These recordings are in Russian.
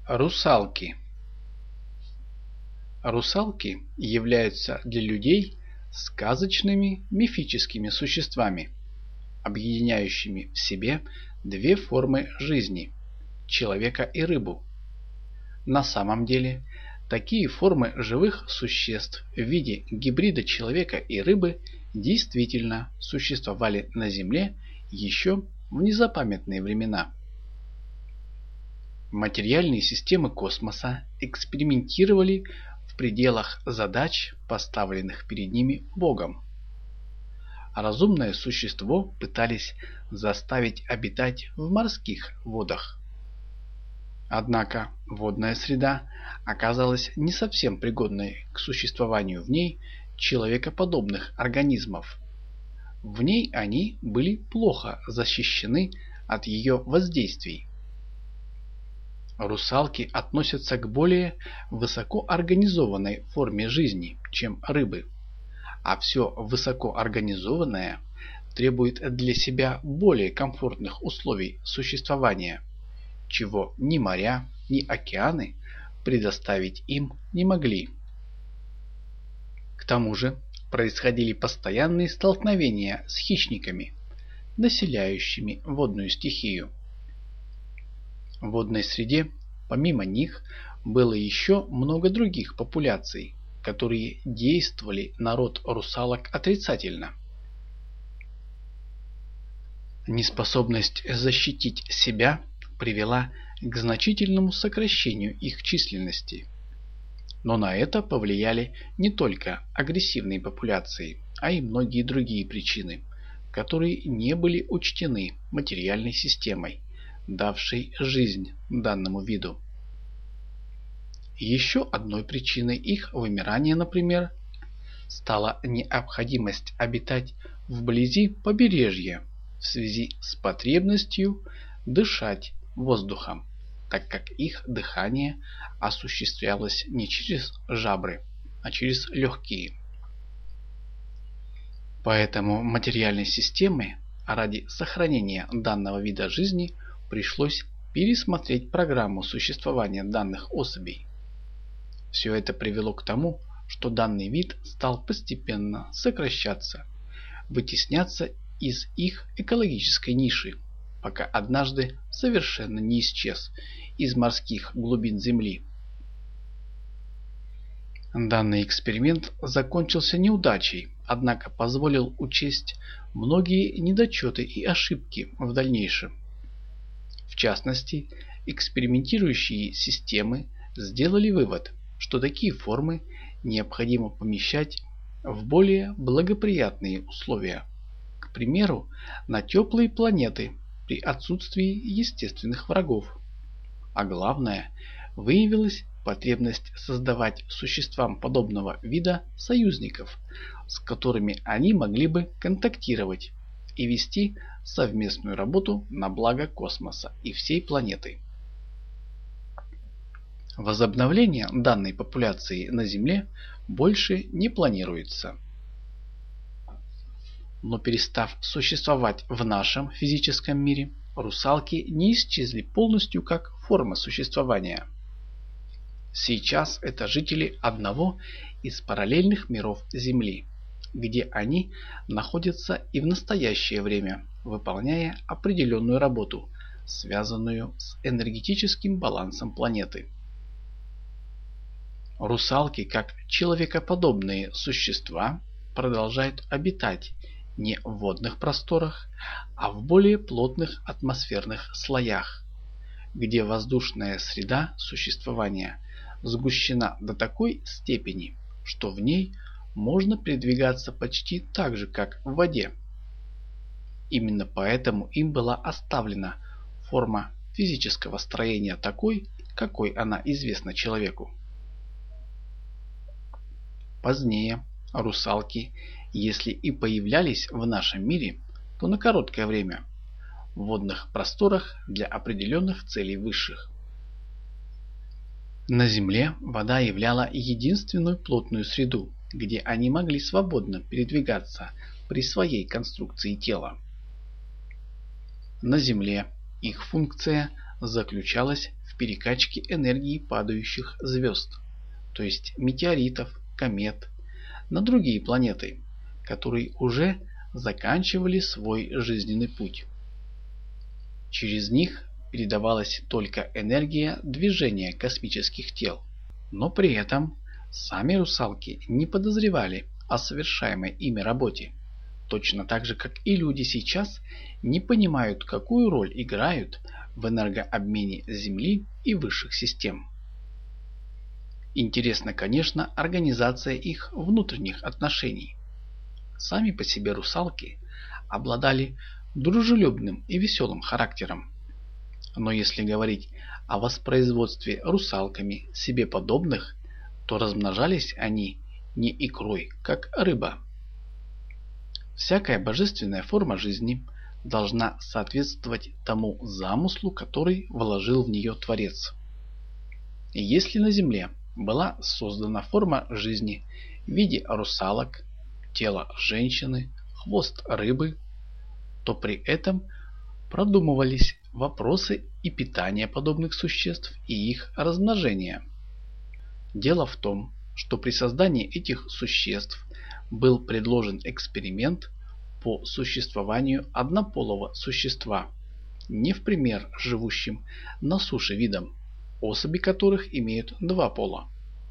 Русалки. Русалки являются для людей сказочными мифическими существами, объединяющими в себе две формы жизни – человека и рыбу. На самом деле, такие формы живых существ в виде гибрида человека и рыбы действительно существовали на Земле еще в незапамятные времена. Материальные системы космоса экспериментировали в пределах задач, поставленных перед ними Богом. Разумное существо пытались заставить обитать в морских водах. Однако водная среда оказалась не совсем пригодной к существованию в ней человекоподобных организмов. В ней они были плохо защищены от ее воздействий. Русалки относятся к более высокоорганизованной форме жизни, чем рыбы, а все высокоорганизованное требует для себя более комфортных условий существования, чего ни моря, ни океаны предоставить им не могли. К тому же происходили постоянные столкновения с хищниками, населяющими водную стихию. В водной среде, помимо них, было еще много других популяций, которые действовали на род русалок отрицательно. Неспособность защитить себя привела к значительному сокращению их численности. Но на это повлияли не только агрессивные популяции, а и многие другие причины, которые не были учтены материальной системой, давшей жизнь данному виду. Еще одной причиной их вымирания, например, стала необходимость обитать вблизи побережья в связи с потребностью дышать воздухом, так как их дыхание осуществлялось не через жабры, а через легкие. Поэтому материальной системе ради сохранения данного вида жизни пришлось пересмотреть программу существования данных особей. Все это привело к тому, что данный вид стал постепенно сокращаться, вытесняться из их экологической ниши, пока однажды совершенно не исчез из морских глубин Земли. Данный эксперимент закончился неудачей, однако позволил учесть многие недочеты и ошибки в дальнейшем. В частности, экспериментирующие системы сделали вывод, что такие формы необходимо помещать в более благоприятные условия, к примеру, на теплые планеты при отсутствии естественных врагов. А главное, выявилась потребность создавать существам подобного вида союзников, с которыми они могли бы контактировать и вести совместную работу на благо космоса и всей планеты. Возобновление данной популяции на Земле больше не планируется. Но перестав существовать в нашем физическом мире, русалки не исчезли полностью как форма существования. Сейчас это жители одного из параллельных миров Земли, где они находятся и в настоящее время, выполняя определенную работу, связанную с энергетическим балансом планеты. Русалки, как человекоподобные существа, продолжают обитать не в водных просторах, а в более плотных атмосферных слоях, где воздушная среда существования сгущена до такой степени, что в ней можно передвигаться почти так же, как в воде. Именно поэтому им была оставлена форма физического строения такой, какой она известна человеку. Позднее русалки, если и появлялись в нашем мире, то на короткое время, в водных просторах для определенных целей высших. На Земле вода являла единственную плотную среду, где они могли свободно передвигаться при своей конструкции тела. На Земле их функция заключалась в в перекачке энергии падающих звезд, то есть метеоритов, комет, на другие планеты, которые уже заканчивали свой жизненный путь. Через них передавалась только энергия движения космических тел, но при этом сами русалки не подозревали о совершаемой ими работе, точно так же, как и люди сейчас не понимают, какую роль играют в энергообмене Земли и высших систем. Интересна, конечно, организация их внутренних отношений. Сами по себе русалки обладали дружелюбным и веселым характером. Но если говорить о воспроизводстве русалками себе подобных, то размножались они не икрой, как рыба. Всякая божественная форма жизни должна соответствовать тому замыслу, который вложил в нее Творец. И если на Земле была создана форма жизни в виде русалок, тело женщины, хвост рыбы, то при этом продумывались вопросы и питания подобных существ, и их размножения. Дело в том, что при создании этих существ был предложен эксперимент по существованию однополого существа, не в пример живущим на суше видам, особи которых имеют два пола.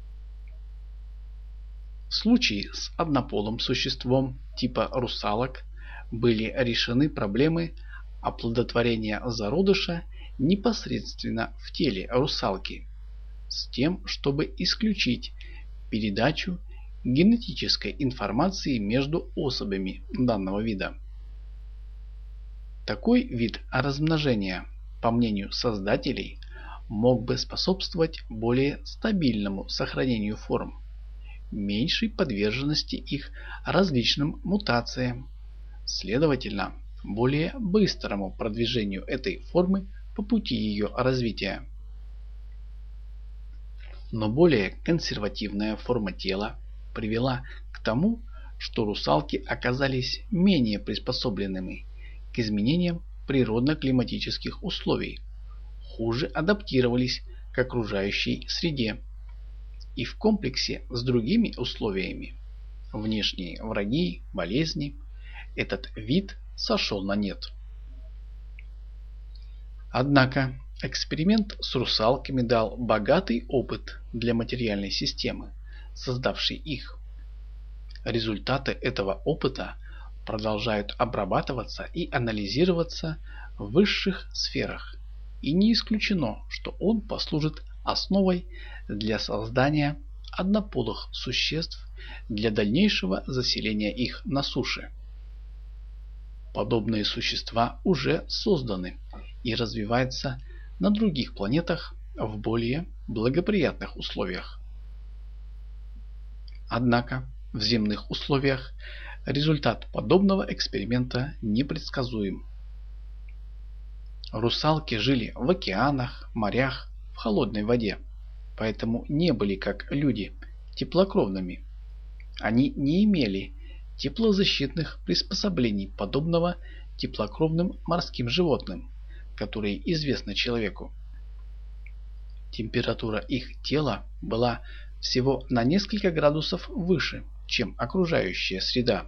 В случае с однополым существом типа русалок были решены проблемы оплодотворения зародыша непосредственно в теле русалки, с тем, чтобы исключить передачу генетической информации между особями данного вида. Такой вид размножения, по мнению создателей, мог бы способствовать более стабильному сохранению форм, меньшей подверженности их различным мутациям, следовательно, более быстрому продвижению этой формы по пути ее развития. Но более консервативная форма тела привела к тому, что русалки оказались менее приспособленными к изменениям природно-климатических условий, хуже адаптировались к окружающей среде и в комплексе с другими условиями – внешние враги, болезни – этот вид сошел на нет. Однако эксперимент с русалками дал богатый опыт для материальной системы, создавшей их. Результаты этого опыта продолжают обрабатываться и анализироваться в высших сферах, и не исключено, что он послужит основой для создания однополых существ для дальнейшего заселения их на суше. Подобные существа уже созданы и развиваются на других планетах в более благоприятных условиях. Однако в земных условиях результат подобного эксперимента непредсказуем. Русалки жили в океанах, морях, в холодной воде, поэтому не были, как люди, теплокровными. Они не имели теплозащитных приспособлений, подобного теплокровным морским животным, которые известны человеку. Температура их тела была всего на несколько градусов выше, чем окружающая среда.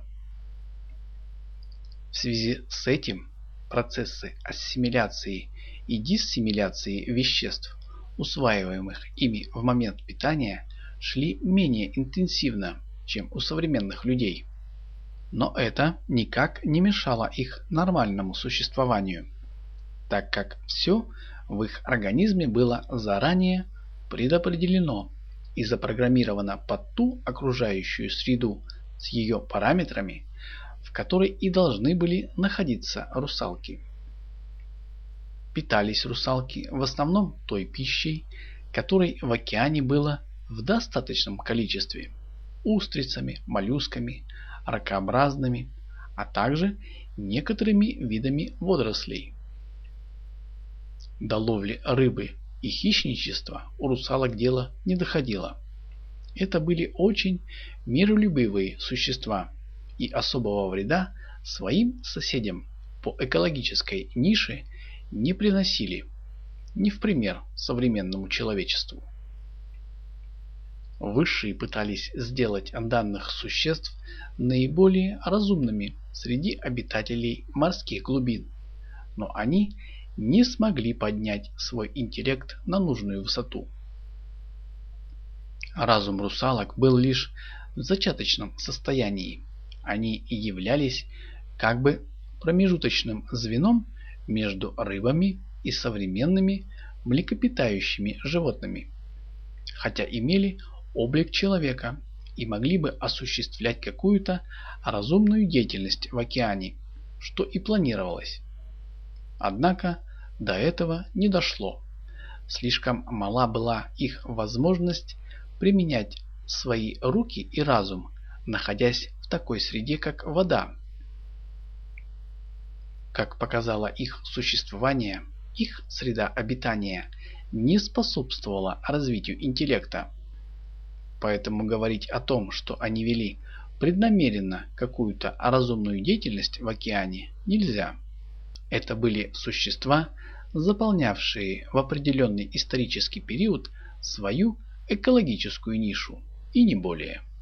В связи с этим процессы ассимиляции и диссимиляции веществ, усваиваемых ими в момент питания, шли менее интенсивно, чем у современных людей. Но это никак не мешало их нормальному существованию, так как все в их организме было заранее предопределено и запрограммировано под ту окружающую среду с ее параметрами, в которой и должны были находиться русалки. Питались русалки в основном той пищей, которой в океане было в достаточном количестве – устрицами, моллюсками, ракообразными, а также некоторыми видами водорослей. До ловли рыбы и хищничества у русалок дело не доходило. Это были очень миролюбивые существа и особого вреда своим соседям по экологической нише не приносили. не в пример современному человечеству. Высшие пытались сделать данных существ наиболее разумными среди обитателей морских глубин, но они не смогли поднять свой интеллект на нужную высоту. Разум русалок был лишь в зачаточном состоянии. Они и являлись как бы промежуточным звеном между рыбами и современными млекопитающими животными, хотя имели облик человека и могли бы осуществлять какую-то разумную деятельность в океане, что и планировалось. Однако до этого не дошло. Слишком мала была их возможность применять свои руки и разум, находясь в такой среде, как вода. Как показало их существование, их среда обитания не способствовала развитию интеллекта. Поэтому говорить о том, что они вели преднамеренно какую-то разумную деятельность в океане, нельзя. Это были существа, заполнявшие в определенный исторический период свою экологическую нишу, и не более.